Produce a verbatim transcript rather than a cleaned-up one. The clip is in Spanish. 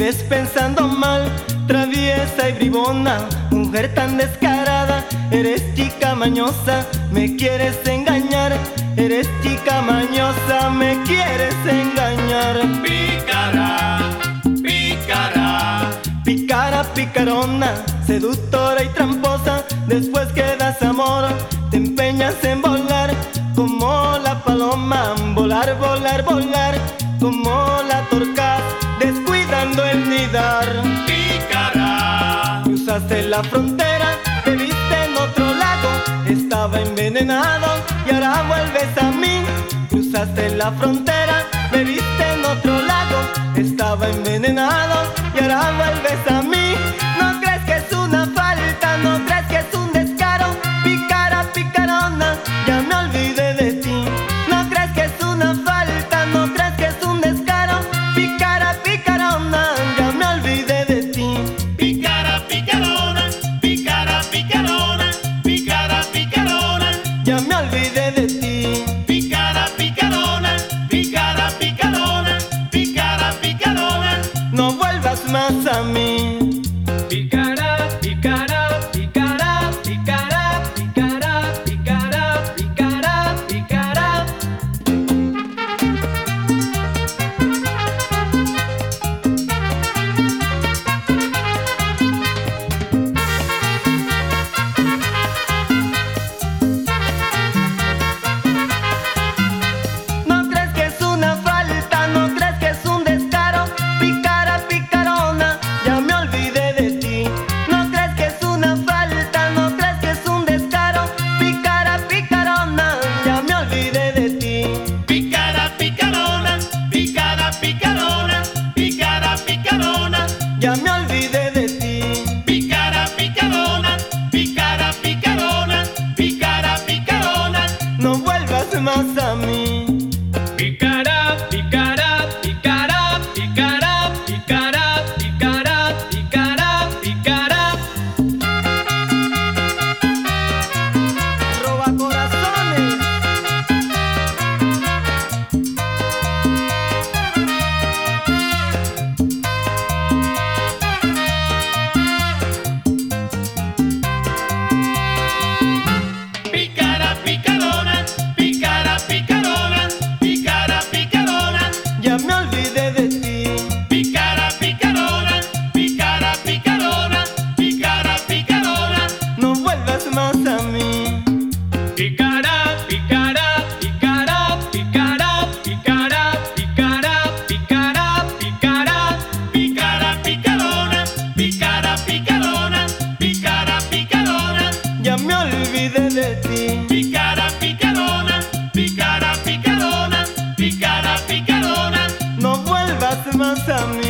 vienes pensando mal, traviesa y bribona, mujer tan descarada. Eres chica mañosa, me quieres engañar. Eres chica mañosa, me quieres engañar. Pícara, pícara, pícara, picarona, seductora y tramposa. Después que das amor, te empeñas en volar como la paloma, volar, volar, volar como la torcaz, descuidando el nidar. Pícara, cruzaste la frontera, te viste en otro lago, estaba envenenado y ahora vuelves a mí. Cruzaste la frontera, me viste en otro lago, estaba envenenado y ahora vuelves a mí. No crees que es una falta, no crees que es un descaro. Pícara, picarona, ya me olvidé de ti. No crees que es una falta, no crees que es un descaro. Pícara, picarona, ya me olvidé de ti. pícara, picarona, pícara, picarona, pícara, picarona, Ya me olvidé de ti. pícara, picarona, pícara, picarona, pícara, picarona. No vuelvas más a mí. Pícara, pícara, pícara, pícara, pícara, pícara, pícara, pícara. No crees que es una falta, no crees que es un descaro. Pícara, picarona, ya me olvidé de ti. No crees que es una falta, no crees que es un descaro. Pícara, picarona, ya me olvidé de ti. Pícara, picarona, pícara, picarona, pícara, picarona, Ya me olvidé de ti. pícara, picarona, pícara, picarona, pícara, picarona. No vuelvas más a mí. Pícara, pícara, pícara, pícara, pícara, pícara, pícara, pícara. Roba corazones. Pícara, picarona, pícara, picarona, pícara, picarona, Ya me olvidé de ti. pícara, picarona, pícara, picarona, pícara, picarona. No vuelvas más a mí. Pícara, pícara, pícara, pícara, pícara, pícara, pícara, pícara. Pícara, picarona, pícara, picarona, pícara, picarona, Ya me olvidé de ti. pícara, picarona, pícara, picarona, pícara, picarona. No vuelvas más a mí.